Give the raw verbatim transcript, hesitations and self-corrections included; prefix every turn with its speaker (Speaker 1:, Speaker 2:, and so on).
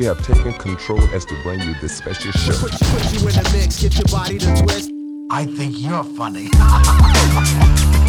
Speaker 1: have taken control as to bring you this special show.
Speaker 2: Put, put you in the mix, get your body to twist.
Speaker 3: I think you're funny.